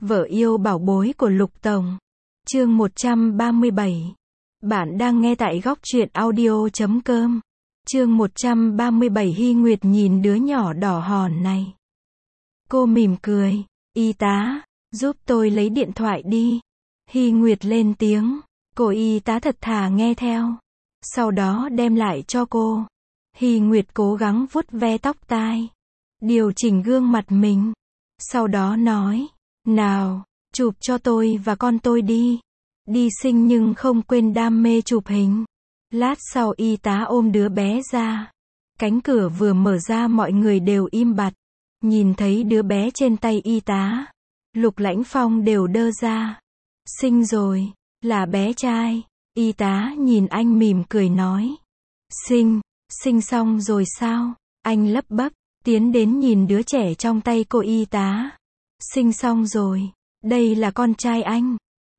Vợ yêu bảo bối của Lục Tổng. Chương 137. Bạn đang nghe tại góc truyện audio.com. Chương 137. Hy Nguyệt nhìn đứa nhỏ đỏ hòn này. Cô mỉm cười. Y tá, giúp tôi lấy điện thoại đi. Hy Nguyệt lên tiếng. Cô y tá thật thà nghe theo. Sau đó đem lại cho cô. Hy Nguyệt cố gắng vuốt ve tóc tai. Điều chỉnh gương mặt mình. Sau đó nói. Nào, chụp cho tôi và con tôi đi. Đi sinh nhưng không quên đam mê chụp hình. Lát sau y tá ôm đứa bé ra. Cánh cửa vừa mở ra mọi người đều im bặt. Nhìn thấy đứa bé trên tay y tá. Lục Lãnh Phong đều đơ ra. Sinh rồi, là bé trai. Y tá nhìn anh mỉm cười nói. Sinh xong rồi sao? Anh lắp bắp, tiến đến nhìn đứa trẻ trong tay cô y tá. Sinh xong rồi, đây là con trai anh.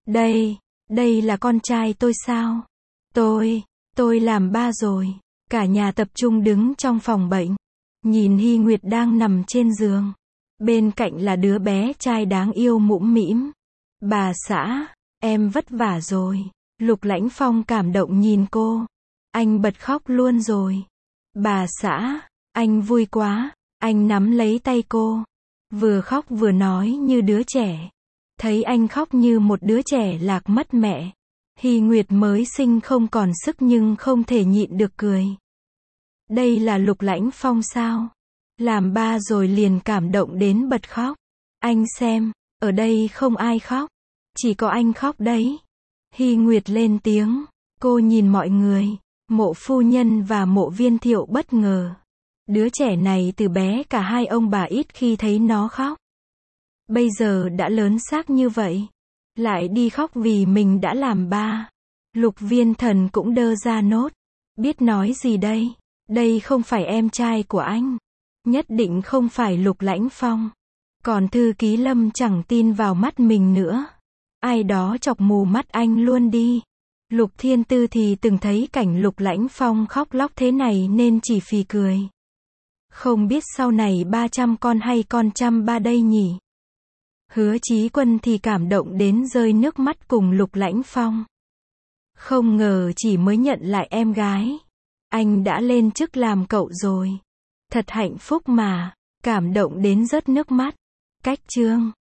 Đây là con trai tôi sao? Tôi làm ba rồi. Cả nhà tập trung đứng trong phòng bệnh. Nhìn Hy Nguyệt đang nằm trên giường. Bên cạnh là đứa bé trai đáng yêu mũm mĩm. Bà xã, em vất vả rồi. Lục Lãnh Phong cảm động nhìn cô. Anh bật khóc luôn rồi. Bà xã, anh vui quá. Anh nắm lấy tay cô. Vừa khóc vừa nói như đứa trẻ. Thấy anh khóc như một đứa trẻ lạc mất mẹ. Hy Nguyệt mới sinh không còn sức nhưng không thể nhịn được cười. Đây là Lục Lãnh Phong sao? Làm ba rồi liền cảm động đến bật khóc. Anh xem, ở đây không ai khóc. Chỉ có anh khóc đấy. Hy Nguyệt lên tiếng. Cô nhìn mọi người. Mộ phu nhân và Mộ Viên Thiệu bất ngờ. Đứa trẻ này từ bé cả hai ông bà ít khi thấy nó khóc. Bây giờ đã lớn xác như vậy. Lại đi khóc vì mình đã làm ba. Lục Viên Thần cũng đơ ra nốt. Biết nói gì đây? Đây không phải em trai của anh. Nhất định không phải Lục Lãnh Phong. Còn thư ký Lâm chẳng tin vào mắt mình nữa. Ai đó chọc mù mắt anh luôn đi. Lục Thiên Tư thì từng thấy cảnh Lục Lãnh Phong khóc lóc thế này nên chỉ phì cười. Không biết sau này 300 con hay con 103 đây nhỉ? Hứa Chí Quân thì cảm động đến rơi nước mắt cùng Lục Lãnh Phong. Không ngờ chỉ mới nhận lại em gái. Anh đã lên chức làm cậu rồi. Thật hạnh phúc mà. Cảm động đến rớt nước mắt. Cách chương